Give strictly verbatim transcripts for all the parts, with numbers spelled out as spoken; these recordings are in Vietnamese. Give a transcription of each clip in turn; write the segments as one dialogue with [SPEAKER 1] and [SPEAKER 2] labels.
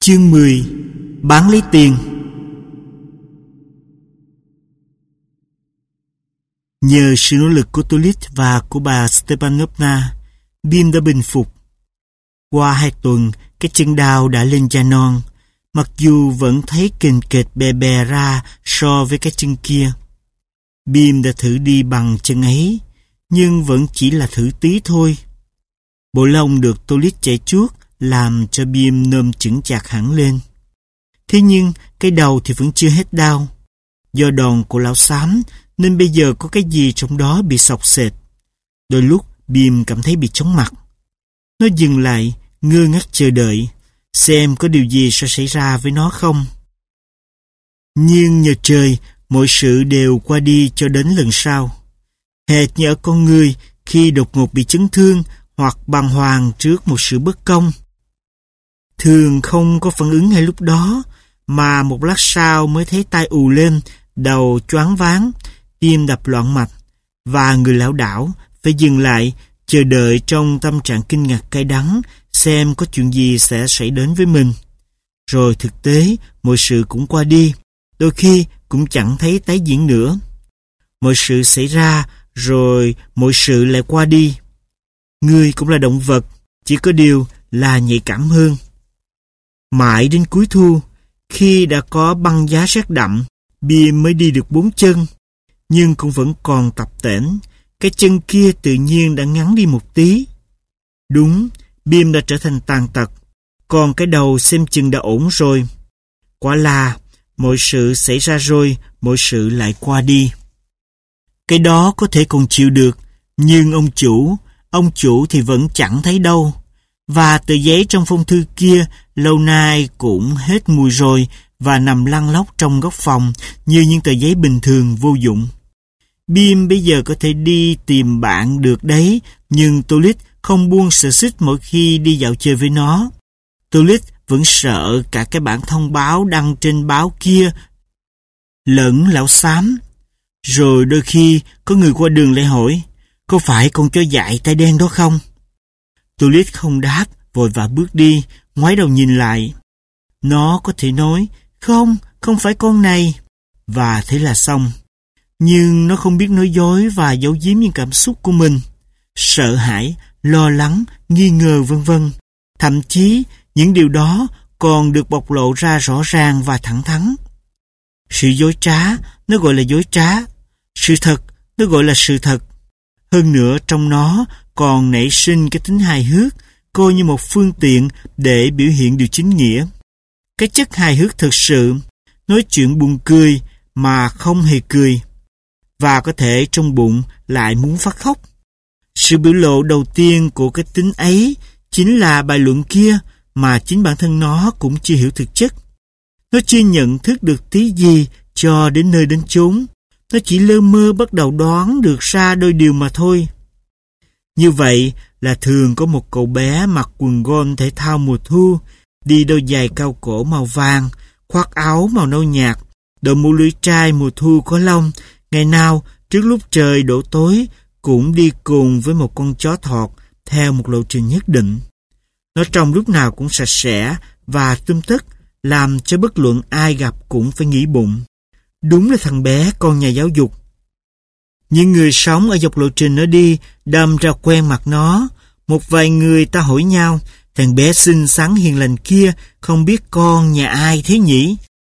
[SPEAKER 1] Chương mười. Bán lấy tiền. Nhờ sự nỗ lực của Tolit và của bà Stepanovna, Bim đã bình phục. Qua hai tuần, cái chân đau đã lên da non, mặc dù vẫn thấy kềnh kệch bè bè ra so với cái chân kia. Bim đã thử đi bằng chân ấy, nhưng vẫn chỉ là thử tí thôi. Bộ lông được Tolit chảy chuốt làm cho Bim nôm chững chạc hẳn lên. Thế nhưng cái đầu thì vẫn chưa hết đau. Do đòn của lão xám nên bây giờ có cái gì trong đó bị xộc xệch. Đôi lúc Bim cảm thấy bị chóng mặt. Nó dừng lại, ngơ ngác chờ đợi, xem có điều gì sẽ xảy ra với nó không. Nhưng nhờ trời, mọi sự đều qua đi cho đến lần sau. Hệt như ở con người khi đột ngột bị chấn thương hoặc bàng hoàng trước một sự bất công. Thường không có phản ứng ngay lúc đó, mà một lát sau mới thấy tai ù lên, đầu choáng váng, tim đập loạn mạch, và người lão đảo phải dừng lại, chờ đợi trong tâm trạng kinh ngạc cay đắng, xem có chuyện gì sẽ xảy đến với mình. Rồi thực tế, mọi sự cũng qua đi, đôi khi cũng chẳng thấy tái diễn nữa. Mọi sự xảy ra, rồi mọi sự lại qua đi. Người cũng là động vật, chỉ có điều là nhạy cảm hơn. Mãi đến cuối thu, khi đã có băng giá rét đậm, Bim mới đi được bốn chân, nhưng cũng vẫn còn tập tễnh. Cái chân kia tự nhiên đã ngắn đi một tí. Đúng, Bim đã trở thành tàn tật, còn cái đầu xem chừng đã ổn rồi. Quả là, mọi sự xảy ra rồi, mọi sự lại qua đi. Cái đó có thể còn chịu được, nhưng ông chủ, ông chủ thì vẫn chẳng thấy đâu. Và tờ giấy trong phong thư kia lâu nay cũng hết mùi rồi và nằm lăn lóc trong góc phòng như những tờ giấy bình thường vô dụng. Bim bây giờ có thể đi tìm bạn được đấy, nhưng Tolit không buông sợ xích mỗi khi đi dạo chơi với nó. Tolit vẫn sợ cả cái bản thông báo đăng trên báo kia lẫn lão xám. Rồi đôi khi có người qua đường lại hỏi, có phải con chó dại tai đen đó không? Tolit không đáp, vội vã bước đi, ngoái đầu nhìn lại. Nó có thể nói, không, không phải con này, và thế là xong. Nhưng nó không biết nói dối và giấu giếm những cảm xúc của mình. Sợ hãi, lo lắng, nghi ngờ vân vân. Thậm chí, những điều đó còn được bộc lộ ra rõ ràng và thẳng thắn. Sự dối trá, nó gọi là dối trá. Sự thật, nó gọi là sự thật. Hơn nữa trong nó còn nảy sinh cái tính hài hước, coi như một phương tiện để biểu hiện điều chính nghĩa. Cái chất hài hước thực sự, nói chuyện buồn cười mà không hề cười, và có thể trong bụng lại muốn phát khóc. Sự biểu lộ đầu tiên của cái tính ấy chính là bài luận kia mà chính bản thân nó cũng chưa hiểu thực chất. Nó chưa nhận thức được tí gì cho đến nơi đến chốn. Nó chỉ lơ mơ bắt đầu đoán được ra đôi điều mà thôi. Như vậy là thường có một cậu bé mặc quần gôn thể thao mùa thu, đi đôi giày cao cổ màu vàng, khoác áo màu nâu nhạt, đội mũ lưỡi trai mùa thu có lông, ngày nào trước lúc trời đổ tối cũng đi cùng với một con chó thọt theo một lộ trình nhất định. Nó trông lúc nào cũng sạch sẽ và tươm tất, làm cho bất luận ai gặp cũng phải nghĩ bụng. Đúng là thằng bé con nhà giáo dục. Những người sống ở dọc lộ trình nó đi đâm ra quen mặt nó. Một vài người ta hỏi nhau, thằng bé xinh xắn hiền lành kia không biết con nhà ai thế nhỉ?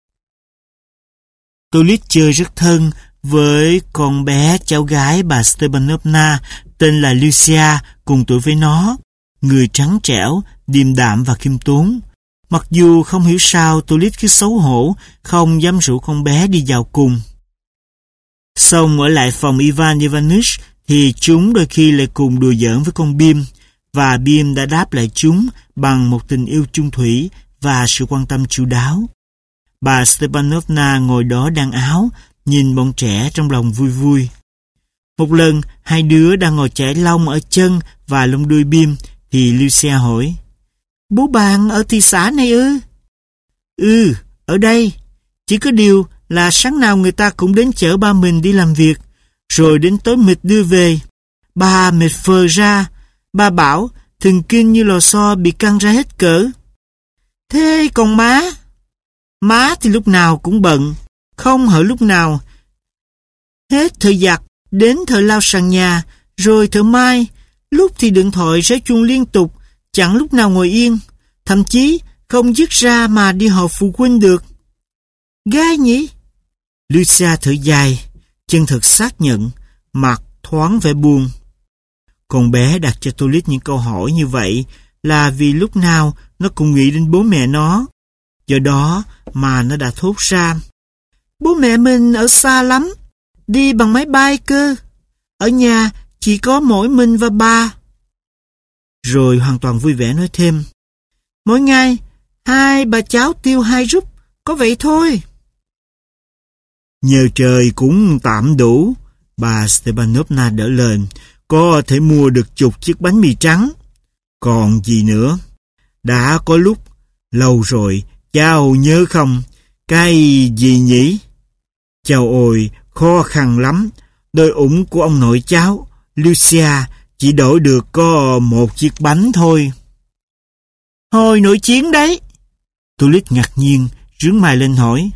[SPEAKER 1] Tolit chơi rất thân với con bé cháu gái bà Stepanovna tên là Lucia, cùng tuổi với nó, người trắng trẻo, điềm đạm và khiêm tốn. Mặc dù không hiểu sao Tolit cứ xấu hổ, không dám rủ con bé đi vào cùng. Xong ở lại phòng Ivan Ivanich thì chúng đôi khi lại cùng đùa giỡn với con Bim, và Bim đã đáp lại chúng bằng một tình yêu chung thủy và sự quan tâm chu đáo. Bà Stepanovna ngồi đó đan áo, nhìn bọn trẻ trong lòng vui vui. Một lần, hai đứa đang ngồi chải lông ở chân và lông đuôi Bim, thì Lucia hỏi, bố bạn ở thị xã này ư? Ừ, ở đây. Chỉ có điều là sáng nào người ta cũng đến chở ba mình đi làm việc, rồi đến tối mệt đưa về. Ba mệt phờ ra. Ba bảo thần kinh như lò xo bị căng ra hết cỡ. Thế còn má? Má thì lúc nào cũng bận, không hở lúc nào. Hết thời giặt, đến thời lau sàn nhà, rồi thợ mai, lúc thì điện thoại réo chuông liên tục, chẳng lúc nào ngồi yên, thậm chí không dứt ra mà đi họp phụ huynh được. Gai nhỉ? Lucia thở dài, chân thật xác nhận, mặt thoáng vẻ buồn. Con bé đặt cho Tolit những câu hỏi như vậy là vì lúc nào nó cũng nghĩ đến bố mẹ nó. Do đó mà nó đã thốt ra: bố mẹ mình ở xa lắm, đi bằng máy bay cơ. Ở nhà chỉ có mỗi mình và ba. Rồi hoàn toàn vui vẻ nói thêm: mỗi ngày hai bà cháu tiêu hai rúp, có vậy thôi. Nhờ trời cũng tạm đủ, bà Stepanovna đỡ lời, có thể mua được chục chiếc bánh mì trắng. Còn gì nữa? Đã có lúc, lâu rồi, cháu nhớ không? Cái gì nhỉ? Cháu ôi, khó khăn lắm. Đôi ủng của ông nội cháu, Lucia, chỉ đổi được có một chiếc bánh thôi. Hồi nội chiến đấy. Tolit ngạc nhiên, rướn mày lên hỏi.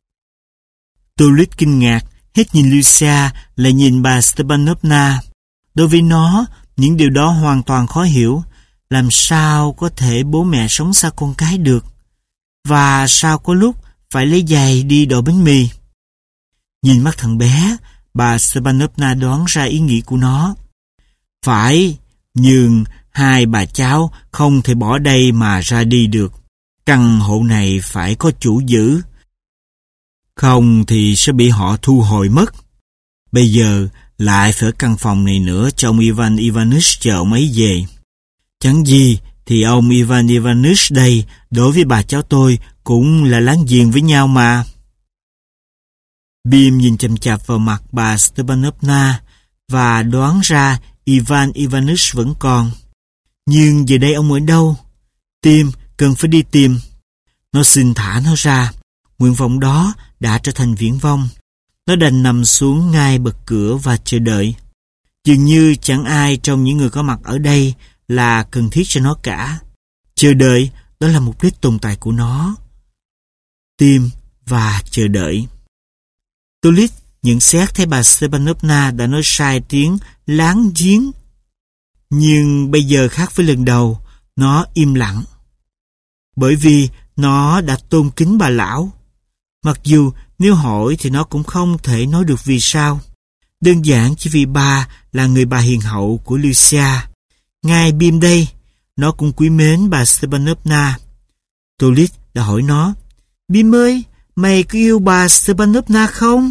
[SPEAKER 1] Tolit kinh ngạc, hết nhìn Lucia lại nhìn bà Stepanovna. Đối với nó, những điều đó hoàn toàn khó hiểu. Làm sao có thể bố mẹ sống xa con cái được? Và sao có lúc phải lấy giày đi đổ bánh mì? Nhìn mắt thằng bé, bà Stepanovna đoán ra ý nghĩ của nó. Phải, nhưng hai bà cháu không thể bỏ đây mà ra đi được. Căn hộ này phải có chủ giữ. Không thì sẽ bị họ thu hồi mất. Bây giờ lại phải căn phòng này nữa cho ông Ivan Ivanich chờ ông ấy về. Chẳng gì thì ông Ivan Ivanich đây đối với bà cháu tôi cũng là láng giềng với nhau mà. Bim nhìn chằm chằm vào mặt bà Stepanovna và đoán ra Ivan Ivanich vẫn còn. Nhưng giờ đây ông ở đâu? Tim cần phải đi tìm. Nó xin thả nó ra. Nguyện vọng đó đã trở thành viển vông. Nó đành nằm xuống ngay bậc cửa và chờ đợi. Dường như chẳng ai trong những người có mặt ở đây là cần thiết cho nó cả. Chờ đợi, đó là mục đích tồn tại của nó. Tìm và chờ đợi. Tolit nhận xét thấy bà Stepanovna đã nói sai tiếng láng giếng. Nhưng bây giờ khác với lần đầu, nó im lặng. Bởi vì nó đã tôn kính bà lão. Mặc dù nếu hỏi thì nó cũng không thể nói được vì sao. Đơn giản chỉ vì bà là người bà hiền hậu của Lucia. Ngay Bim đây, nó cũng quý mến bà Stepanovna. Tolit đã hỏi nó: Bim ơi, mày có yêu bà Stepanovna không?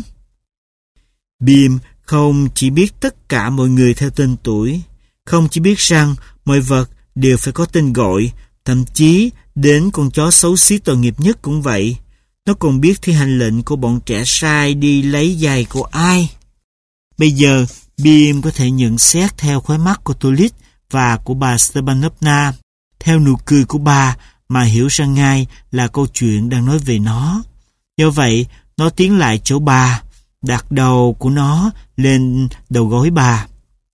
[SPEAKER 1] Bim không chỉ biết tất cả mọi người theo tên tuổi, không chỉ biết rằng mọi vật đều phải có tên gọi, thậm chí đến con chó xấu xí tội nghiệp nhất cũng vậy. Nó còn biết thi hành lệnh của bọn trẻ sai đi lấy giày của ai. Bây giờ, Bim có thể nhận xét theo khóe mắt của Tolit và của bà Stepanovna, theo nụ cười của bà mà hiểu ra ngay là câu chuyện đang nói về nó. Do vậy, nó tiến lại chỗ bà, đặt đầu của nó lên đầu gối bà.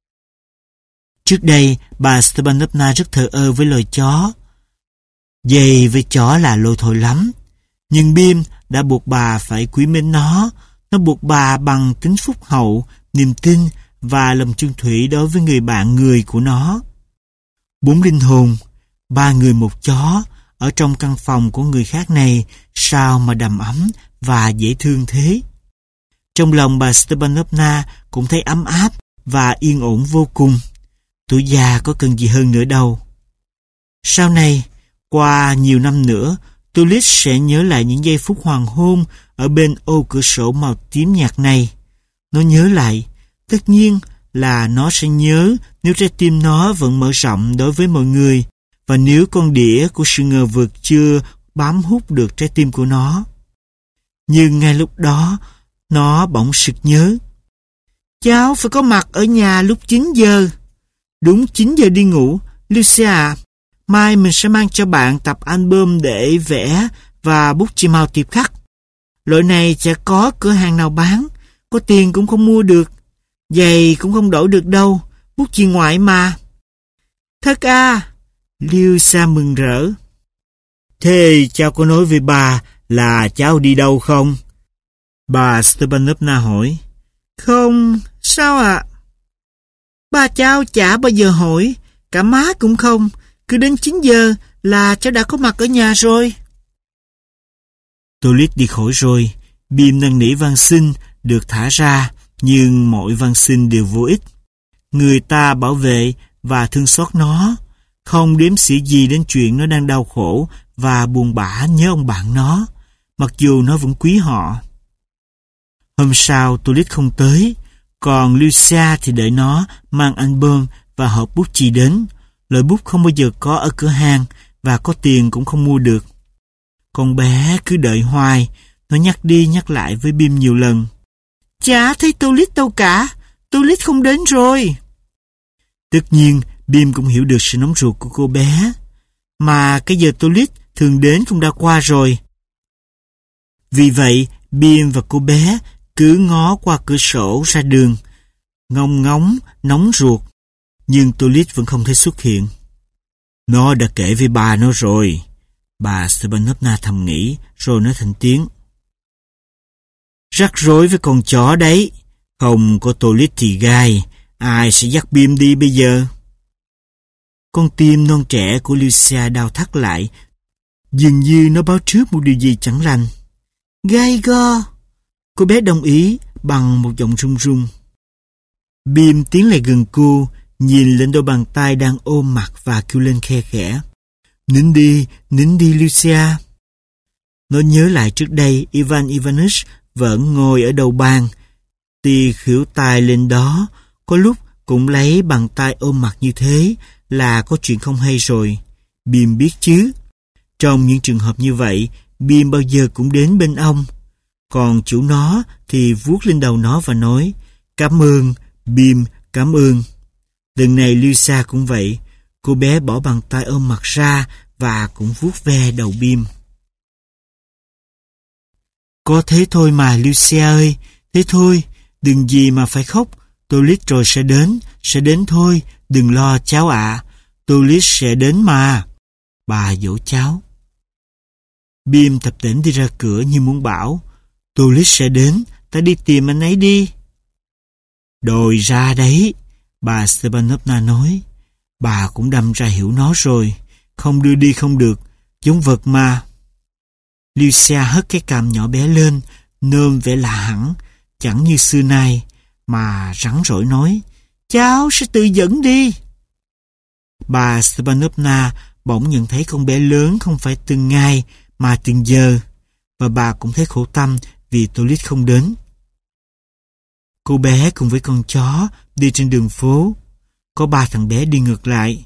[SPEAKER 1] Trước đây, bà Stepanovna rất thờ ơ với loài chó. Giày với chó là lôi thôi lắm. Nhưng Bim đã buộc bà phải quý mến nó. Nó buộc bà bằng tính phúc hậu, niềm tin và lòng chung thủy đối với người bạn người của nó. Bốn linh hồn, ba người một chó, ở trong căn phòng của người khác này sao mà đầm ấm và dễ thương thế. Trong lòng bà Stepanovna cũng thấy ấm áp và yên ổn vô cùng. Tuổi già có cần gì hơn nữa đâu. Sau này, qua nhiều năm nữa, Tolit sẽ nhớ lại những giây phút hoàng hôn ở bên ô cửa sổ màu tím nhạt này. Nó nhớ lại, tất nhiên là nó sẽ nhớ nếu trái tim nó vẫn mở rộng đối với mọi người và nếu con đĩa của sự ngờ vực chưa bám hút được trái tim của nó. Nhưng ngay lúc đó, nó bỗng sực nhớ. Cháu phải có mặt ở nhà lúc chín giờ. Đúng chín giờ đi ngủ, Lucia. Mai mình sẽ mang cho bạn tập album để vẽ và bút chì màu tiệp khắc. Loại này chả có cửa hàng nào bán, có tiền cũng không mua được, giày cũng không đổi được đâu, bút chì ngoại mà. Thật à? Lucia mừng rỡ. Thế cháu có nói với bà là cháu đi đâu không? Bà Stepanovna hỏi. Không, sao ạ? Bà cháu chả bao giờ hỏi, cả má cũng không. Cứ đến chín giờ là cháu đã có mặt ở nhà rồi. Tolit đi khỏi rồi. Bim năn nỉ van xin được thả ra, nhưng mọi van xin đều vô ích. Người ta bảo vệ và thương xót nó, không đếm xỉa gì đến chuyện nó đang đau khổ và buồn bã nhớ ông bạn nó, mặc dù nó vẫn quý họ. Hôm sau Tolit không tới, còn Lucia thì đợi nó mang album và hộp bút chì đến. Loại bút không bao giờ có ở cửa hàng và có tiền cũng không mua được. Con bé cứ đợi hoài, nó nhắc đi nhắc lại với Bim nhiều lần. Chả thấy Tolit đâu cả, Tolit không đến rồi. Tất nhiên, Bim cũng hiểu được sự nóng ruột của cô bé. Mà cái giờ Tolit thường đến cũng đã qua rồi. Vì vậy, Bim và cô bé cứ ngó qua cửa sổ ra đường, ngóng ngóng, nóng ruột. Nhưng Tolit vẫn không thấy xuất hiện. Nó đã kể với bà nó rồi. Bà Stepanovna thầm nghĩ, rồi nói thành tiếng. Rắc rối với con chó đấy. Không có Tolit thì gai. Ai sẽ dắt Bim đi bây giờ? Con tim non trẻ của Lucia đau thắt lại. Dường như nó báo trước một điều gì chẳng lành. Gai go. Cô bé đồng ý bằng một giọng run run. Bim tiến lại gần cô, nhìn lên đôi bàn tay đang ôm mặt và kêu lên khe khẽ. Nín đi, nín đi Lucia. Nó nhớ lại trước đây Ivan Ivanich vẫn ngồi ở đầu bàn, tì khỉu tai lên đó, có lúc cũng lấy bàn tay ôm mặt như thế là có chuyện không hay rồi. Bim biết chứ. Trong những trường hợp như vậy, Bim bao giờ cũng đến bên ông. Còn chủ nó thì vuốt lên đầu nó và nói, cảm ơn, Bim, cảm ơn. Lần này Lucia cũng vậy. Cô bé bỏ bàn tay ôm mặt ra và cũng vuốt ve đầu Bim. Có thế thôi mà Lucia ơi, thế thôi, đừng gì mà phải khóc. Tolit rồi sẽ đến, sẽ đến thôi, đừng lo cháu ạ. À. Tolit sẽ đến mà. Bà dỗ cháu. Bim tập tễnh đi ra cửa như muốn bảo, Tolit sẽ đến, ta đi tìm anh ấy đi. Đòi ra đấy, bà Stepanovna nói. Bà cũng đâm ra hiểu nó rồi, không đưa đi không được, giống vật mà. Lucia hất cái cằm nhỏ bé lên, nơm vẻ lạ hẳn, chẳng như xưa nay, mà rắn rỏi nói, cháu sẽ tự dẫn đi. Bà Stepanovna bỗng nhận thấy con bé lớn không phải từng ngày mà từng giờ, và bà cũng thấy khổ tâm vì Tolit không đến. Cô bé cùng với con chó đi trên đường phố, có ba thằng bé đi ngược lại.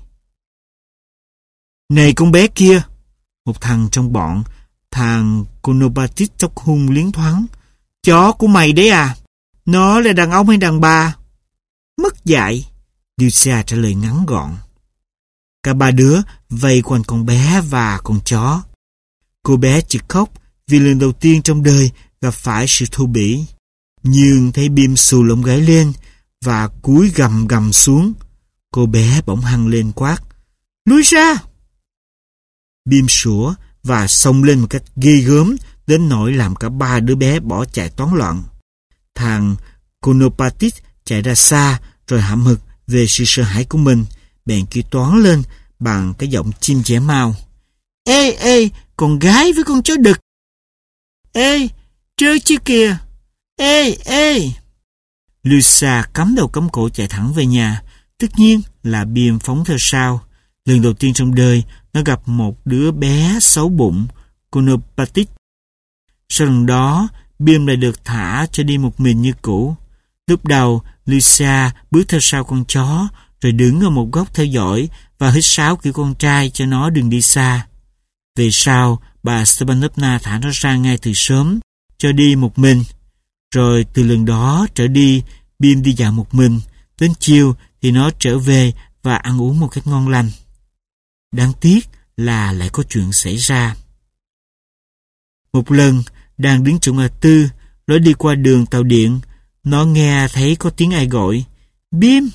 [SPEAKER 1] Này con bé kia! Một thằng trong bọn, thằng Konopatit tóc hung liến thoáng. Chó của mày đấy à? Nó là đàn ông hay đàn bà? Mất dạy! Lucia trả lời ngắn gọn. Cả ba đứa vây quanh con bé và con chó. Cô bé chỉ khóc vì lần đầu tiên trong đời gặp phải sự thô bỉ. Nhưng thấy Bim xù lông gái lên và cúi gầm gầm xuống. Cô bé bỗng hăng lên quát, lui ra! Bim sủa và xông lên một cách ghê gớm đến nỗi làm cả ba đứa bé bỏ chạy toán loạn. Thằng Konopatit chạy ra xa rồi hậm hực về sự sợ hãi của mình, bèn kêu toán lên bằng cái giọng chim chẻ mao. Ê, ê, con gái với con chó đực! Ê, trơ chứ kìa! Ê, ê! Lucia cắm đầu cắm cổ chạy thẳng về nhà. Tất nhiên là Bim phóng theo sau. Lần đầu tiên trong đời, nó gặp một đứa bé xấu bụng, Konopatit. Sau lần đó, Bim lại được thả cho đi một mình như cũ. Lúc đầu, Lucia bước theo sau con chó, rồi đứng ở một góc theo dõi và hít sáo kiểu con trai cho nó đừng đi xa. Về sau, bà Stepanovna thả nó ra ngay từ sớm, cho đi một mình. Rồi từ lần đó trở đi, Bim đi dạo một mình. Đến chiều thì nó trở về và ăn uống một cách ngon lành. Đáng tiếc là lại có chuyện xảy ra. Một lần, đang đứng chỗ ngã tư, lối đi qua đường tàu điện, nó nghe thấy có tiếng ai gọi, Bim!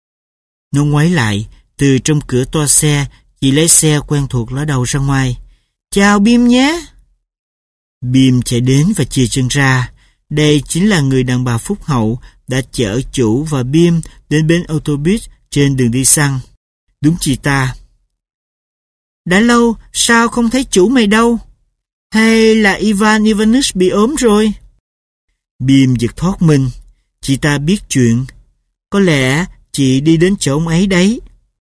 [SPEAKER 1] Nó ngoái lại, từ trong cửa toa xe, chị lái xe quen thuộc ló đầu ra ngoài. Chào Bim nhé. Bim chạy đến và chìa chân ra. Đây chính là người đàn bà phúc hậu đã chở chủ và Bim đến bến ô tô buýt trên đường đi săn. Đúng chị ta. Đã lâu, sao không thấy chủ mày đâu? Hay là Ivan Ivanich bị ốm rồi? Bim giật thoát mình. Chị ta biết chuyện. Có lẽ chị đi đến chỗ ông ấy đấy.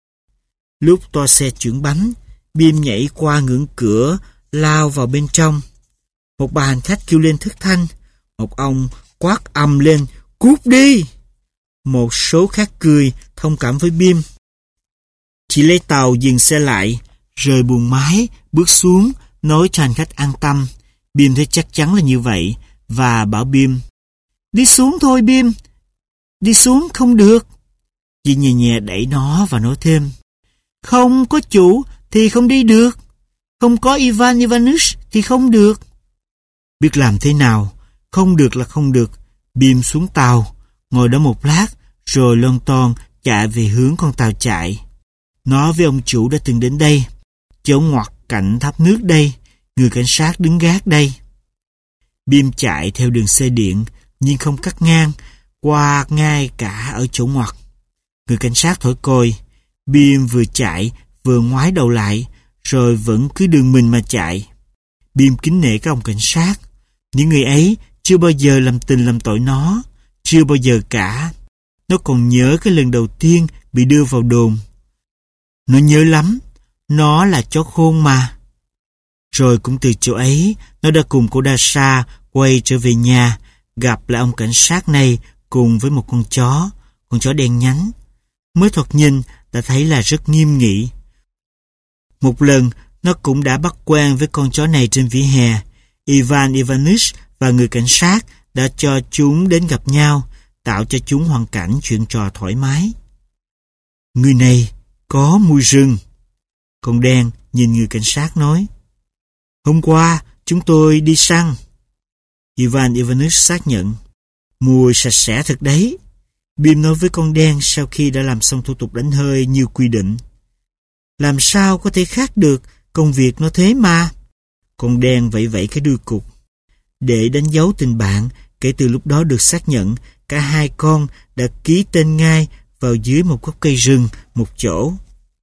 [SPEAKER 1] Lúc toa xe chuyển bánh, Bim nhảy qua ngưỡng cửa, lao vào bên trong. Một bà hành khách kêu lên thất thanh. Một ông quát ầm lên, cút đi! Một số khác cười, thông cảm với Bim. Chị lấy tàu dừng xe lại, rời buồng máy, bước xuống, nói cho hành khách an tâm. Bim thấy chắc chắn là như vậy, và bảo Bim, đi xuống thôi Bim, đi xuống không được. Chị nhẹ nhẹ đẩy nó và nói thêm, không có chủ thì không đi được, không có Ivan Ivanich thì không được. Biết làm thế nào, không được là không được. Bim xuống tàu, ngồi đó một lát, rồi lon ton chạy về hướng con tàu chạy. Nó với ông chủ đã từng đến đây, chỗ ngoặt cạnh tháp nước đây, người cảnh sát đứng gác đây. Bim chạy theo đường xe điện, nhưng không cắt ngang, qua ngay cả ở chỗ ngoặt. Người cảnh sát thổi còi. Bim vừa chạy, vừa ngoái đầu lại, rồi vẫn cứ đường mình mà chạy. Bim kính nể các ông cảnh sát. Những người ấy chưa bao giờ làm tình làm tội nó, chưa bao giờ cả. Nó còn nhớ cái lần đầu tiên bị đưa vào đồn. Nó nhớ lắm, nó là chó khôn mà. Rồi cũng từ chỗ ấy, nó đã cùng cô Dasha quay trở về nhà, gặp lại ông cảnh sát này cùng với một con chó, con chó đen nhánh. Mới thoạt nhìn đã thấy là rất nghiêm nghị. Một lần, nó cũng đã bắt quen với con chó này trên vỉa hè. Ivan Ivanich và người cảnh sát đã cho chúng đến gặp nhau, tạo cho chúng hoàn cảnh chuyện trò thoải mái. Người này có mùi rừng. Con đen nhìn người cảnh sát nói, hôm qua chúng tôi đi săn. Ivan Ivanich xác nhận, mùi sạch sẽ thật đấy. Bim nói với con đen sau khi đã làm xong thủ tục đánh hơi như quy định. Làm sao có thể khác được, công việc nó thế mà. Con đen vẫy vẫy cái đuôi cụt. Để đánh dấu tình bạn, kể từ lúc đó được xác nhận, cả hai con đã ký tên ngay vào dưới một gốc cây rừng một chỗ.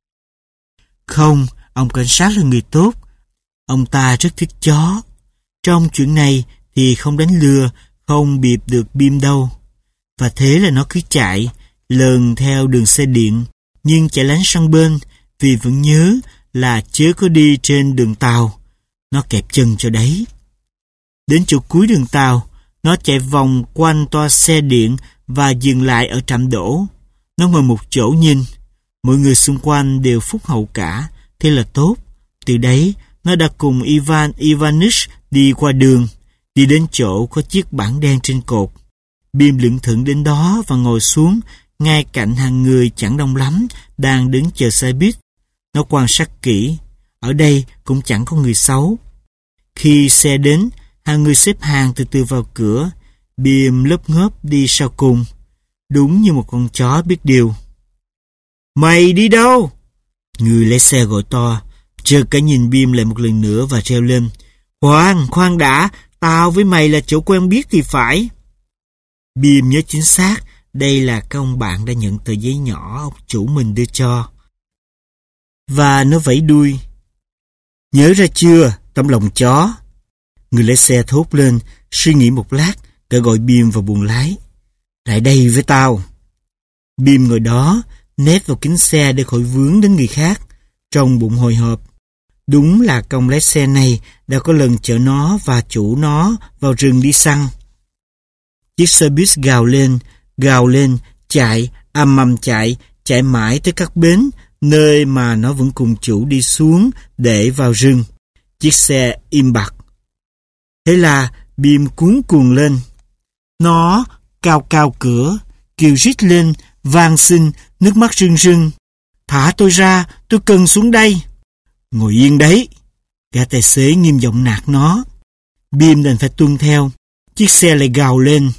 [SPEAKER 1] Không, ông cảnh sát là người tốt. Ông ta rất thích chó. Trong chuyện này thì không đánh lừa, không bịp được Bim đâu. Và thế là nó cứ chạy, lờn theo đường xe điện, nhưng chạy lánh sang bên, vì vẫn nhớ là chớ có đi trên đường tàu. Nó kẹp chân cho đấy. Đến chỗ cuối đường tàu, nó chạy vòng quanh toa xe điện và dừng lại ở trạm đỗ. Nó ngồi một chỗ nhìn. Mọi người xung quanh đều phúc hậu cả, thế là tốt. Từ đấy, nó đã cùng Ivan Ivanich đi qua đường, đi đến chỗ có chiếc bảng đen trên cột. Bim lững thững đến đó và ngồi xuống, ngay cạnh hàng người chẳng đông lắm, đang đứng chờ xe buýt. Nó quan sát kỹ, ở đây cũng chẳng có người xấu. Khi xe đến, hàng người xếp hàng từ từ vào cửa. Bim lấp ngớp đi sau cùng, đúng như một con chó biết điều. Mày đi đâu? Người lái xe gọi to. Chợt cả nhìn Bim lại một lần nữa và reo lên. Khoan, khoan đã, tao với mày là chỗ quen biết thì phải. Bim nhớ chính xác, đây là cái ông bạn đã nhận tờ giấy nhỏ ông chủ mình đưa cho. Và nó vẫy đuôi. Nhớ ra chưa, tấm lòng chó? Người lái xe thốt lên, suy nghĩ một lát, cả gọi Bim vào buồng lái. Lại đây với tao. Bim ngồi đó, nép vào kính xe để khỏi vướng đến người khác, trong bụng hồi hộp. Đúng là công lái xe này đã có lần chở nó và chủ nó vào rừng đi săn. Chiếc xe buýt gào lên, gào lên, chạy, ầm ầm chạy, chạy mãi tới các bến, nơi mà nó vẫn cùng chủ đi xuống để vào rừng. Chiếc xe im bặt. Thế là Bim cuống cuồng lên. Nó cao cao cửa, kêu rít lên, van xin, nước mắt rưng rưng. Thả tôi ra, tôi cần xuống đây. Ngồi yên đấy. Gã tài xế nghiêm giọng nạt nó. Bim đành phải tuân theo. Chiếc xe lại gào lên.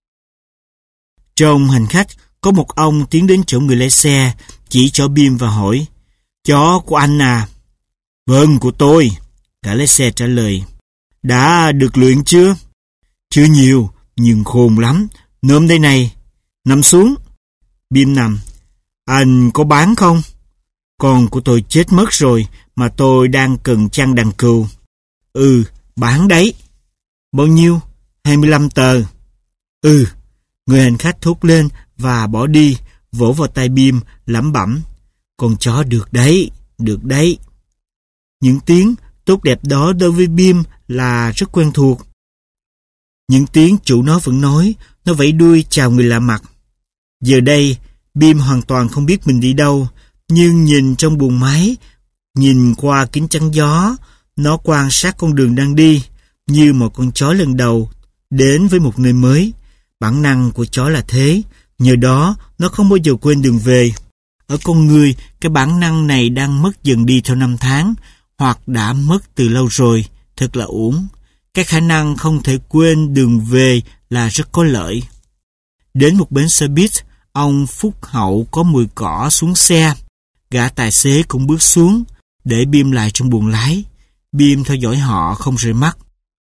[SPEAKER 1] Trong hành khách, có một ông tiến đến chỗ người lái xe, chỉ cho Bim và hỏi, chó của anh à? Vâng, của tôi. Cả lái xe trả lời. Đã được luyện chưa? Chưa nhiều, nhưng khôn lắm. Nôm đây này. Nằm xuống. Bim nằm. Anh có bán không? Con của tôi chết mất rồi, mà tôi đang cần chăn đàn cừu. Ừ, bán đấy. Bao nhiêu? hai mươi lăm tờ. Ừ. Người hành khách thốt lên và bỏ đi, vỗ vào tay Bim, lẩm bẩm. Con chó được đấy, được đấy. Những tiếng tốt đẹp đó đối với Bim là rất quen thuộc. Những tiếng chủ nó vẫn nói, nó vẫy đuôi chào người lạ mặt. Giờ đây, Bim hoàn toàn không biết mình đi đâu, nhưng nhìn trong buồng máy, nhìn qua kính chắn gió, nó quan sát con đường đang đi, như một con chó lần đầu đến với một nơi mới. Bản năng của chó là thế, nhờ đó nó không bao giờ quên đường về. Ở con người, cái bản năng này đang mất dần đi theo năm tháng, hoặc đã mất từ lâu rồi, thật là uổng. Cái khả năng không thể quên đường về là rất có lợi. Đến một bến xe buýt, ông Phúc Hậu có mùi cỏ xuống xe. Gã tài xế cũng bước xuống, để Bim lại trong buồng lái. Bim theo dõi họ không rời mắt.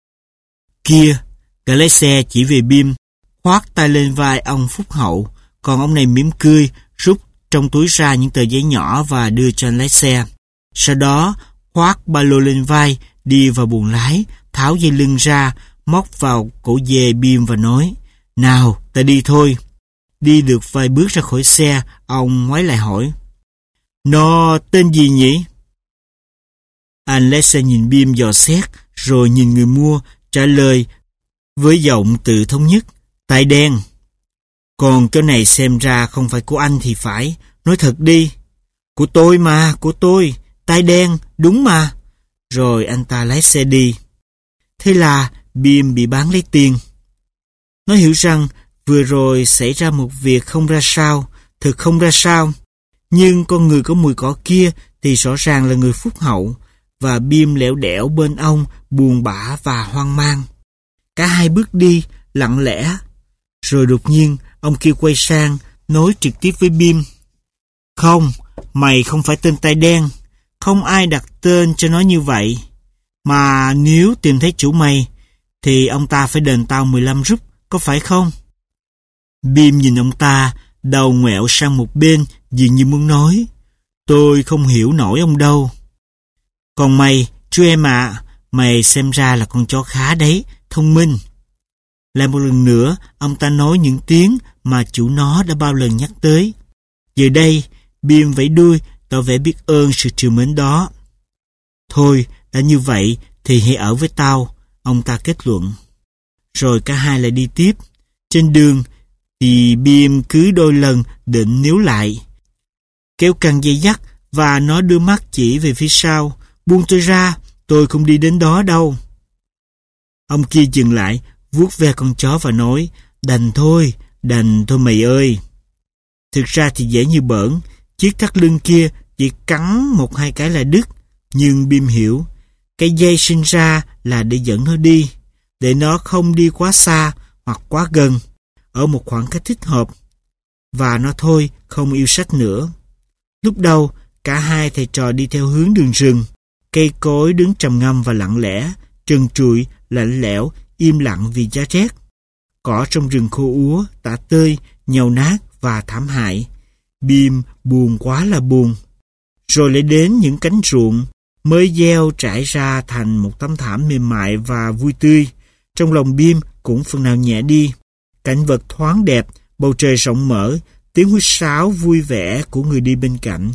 [SPEAKER 1] Kia, gã lái xe chỉ về Bim, khoác tay lên vai ông Phúc Hậu, còn ông này mỉm cười, rút trong túi ra những tờ giấy nhỏ và đưa cho anh lái xe. Sau đó, khoác ba lô lên vai, đi vào buồng lái, tháo dây lưng ra, móc vào cổ dê Bim và nói, nào, ta đi thôi. Đi được vài bước ra khỏi xe, ông ngoái lại hỏi, nó tên gì nhỉ? Anh lái xe nhìn Bim dò xét, rồi nhìn người mua, trả lời với giọng tự thống nhất, tai đen. Còn cái này xem ra không phải của anh thì phải, nói thật đi. Của tôi mà, của tôi, tai đen, đúng mà. Rồi anh ta lái xe đi. Thế là Bim bị bán lấy tiền. Nó hiểu rằng vừa rồi xảy ra một việc không ra sao, thực không ra sao. Nhưng con người có mùi cỏ kia thì rõ ràng là người Phúc Hậu, và Bim lẻo đẻo bên ông, buồn bã và hoang mang. Cả hai bước đi, lặng lẽ. Rồi đột nhiên, ông kia quay sang, nói trực tiếp với Bim. Không, mày không phải tên tai đen. Không ai đặt tên cho nó như vậy. Mà nếu tìm thấy chủ mày, thì ông ta phải đền tao mười lăm rúp, có phải không? Bim nhìn ông ta, đầu ngoẹo sang một bên, dường như muốn nói. Tôi không hiểu nổi ông đâu. Còn mày, chú em ạ, à, mày xem ra là con chó khá đấy, thông minh. Lại một lần nữa, ông ta nói những tiếng mà chủ nó đã bao lần nhắc tới. Giờ đây, Bim vẫy đuôi, tỏ vẻ biết ơn sự trìu mến đó. Thôi, đã như vậy thì hãy ở với tao, ông ta kết luận. Rồi cả hai lại đi tiếp. Trên đường thì Bim cứ đôi lần định níu lại, kéo căng dây dắt, và nó đưa mắt chỉ về phía sau. Buông tôi ra, tôi không đi đến đó đâu. Ông kia dừng lại, vuốt ve con chó và nói, đành thôi, đành thôi mày ơi. Thực ra thì dễ như bỡn, chiếc thắt lưng kia chỉ cắn một hai cái là đứt. Nhưng Bim hiểu, cái dây sinh ra là để dẫn nó đi, để nó không đi quá xa hoặc quá gần, ở một khoảng cách thích hợp. Và nó thôi, không yêu sách nữa. Lúc đầu, cả hai thầy trò đi theo hướng đường rừng. Cây cối đứng trầm ngâm và lặng lẽ, trần trụi, lạnh lẽo, im lặng vì giá rét. Cỏ trong rừng khô úa, tả tơi, nhàu nát và thảm hại. Bim buồn quá là buồn. Rồi lại đến những cánh ruộng mới gieo trải ra thành một tấm thảm mềm mại và vui tươi. Trong lòng Bim cũng phần nào nhẹ đi. Cảnh vật thoáng đẹp, bầu trời rộng mở, tiếng huýt sáo vui vẻ của người đi bên cạnh.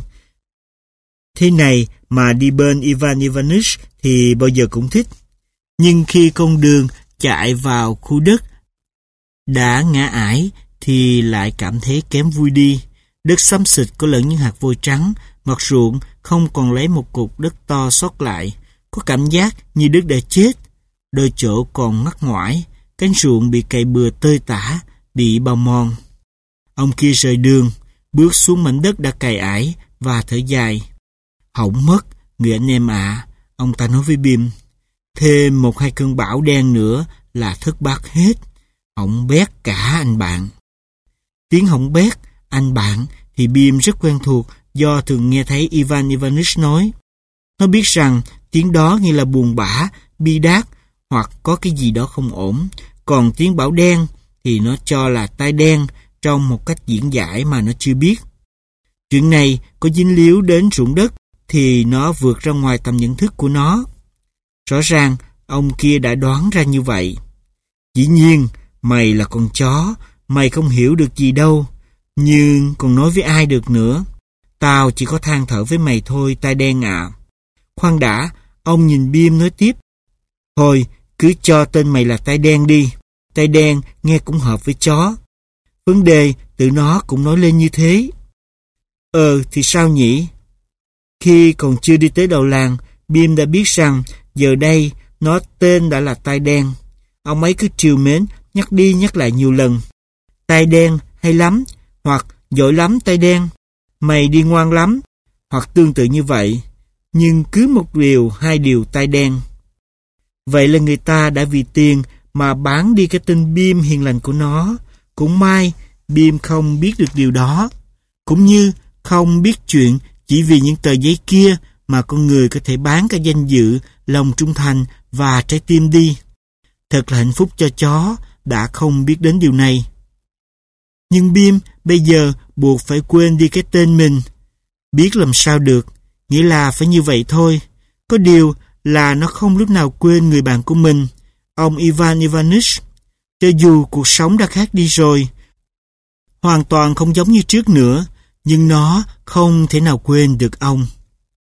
[SPEAKER 1] Thế này mà đi bên Ivan Ivanich thì bao giờ cũng thích. Nhưng khi con đường chạy vào khu đất đã ngã ải thì lại cảm thấy kém vui đi. Đất xám xịt có lẫn những hạt vôi trắng, mặt ruộng không còn lấy một cục đất to sót lại. Có cảm giác như đất đã chết. Đôi chỗ còn ngắt ngoải, cánh ruộng bị cày bừa tơi tả, bị bào mòn. Ông kia rời đường, bước xuống mảnh đất đã cày ải và thở dài. Hỏng mất, người anh em ạ, à, ông ta nói với Bim. Thêm một hai cơn bão đen nữa là thất bát hết. Hỏng bét cả anh bạn. Tiếng hỏng bét, anh bạn thì Bim rất quen thuộc do thường nghe thấy Ivan Ivanich nói. Nó biết rằng tiếng đó nghĩa là buồn bã, bi đát hoặc có cái gì đó không ổn. Còn tiếng bảo đen thì nó cho là tai đen trong một cách diễn giải mà nó chưa biết. Chuyện này có dính líu đến ruộng đất thì nó vượt ra ngoài tầm nhận thức của nó. Rõ ràng ông kia đã đoán ra như vậy. Dĩ nhiên, mày là con chó, mày không hiểu được gì đâu, nhưng còn nói với ai được nữa. Tao chỉ có than thở với mày thôi, tai đen ạ. À. Khoan đã, ông nhìn Bim nói tiếp. Thôi, cứ cho tên mày là tai đen đi. Tai đen nghe cũng hợp với chó. Vấn đề tự nó cũng nói lên như thế. Ờ, thì sao nhỉ? Khi còn chưa đi tới đầu làng, Bim đã biết rằng giờ đây nó tên đã là tai đen. Ông ấy cứ trìu mến, nhắc đi nhắc lại nhiều lần. Tai đen hay lắm, hoặc giỏi lắm tai đen. Mày đi ngoan lắm, hoặc tương tự như vậy. Nhưng cứ một điều, hai điều tai đen. Vậy là người ta đã vì tiền mà bán đi cái tên Bim hiền lành của nó. Cũng may Bim không biết được điều đó. Cũng như không biết chuyện chỉ vì những tờ giấy kia mà con người có thể bán cả danh dự, lòng trung thành và trái tim đi. Thật là hạnh phúc cho chó đã không biết đến điều này. Nhưng Bim bây giờ buộc phải quên đi cái tên mình. Biết làm sao được, nghĩa là phải như vậy thôi. Có điều là nó không lúc nào quên người bạn của mình, ông Ivan Ivanich. Cho dù cuộc sống đã khác đi rồi, hoàn toàn không giống như trước nữa, nhưng nó không thể nào quên được ông.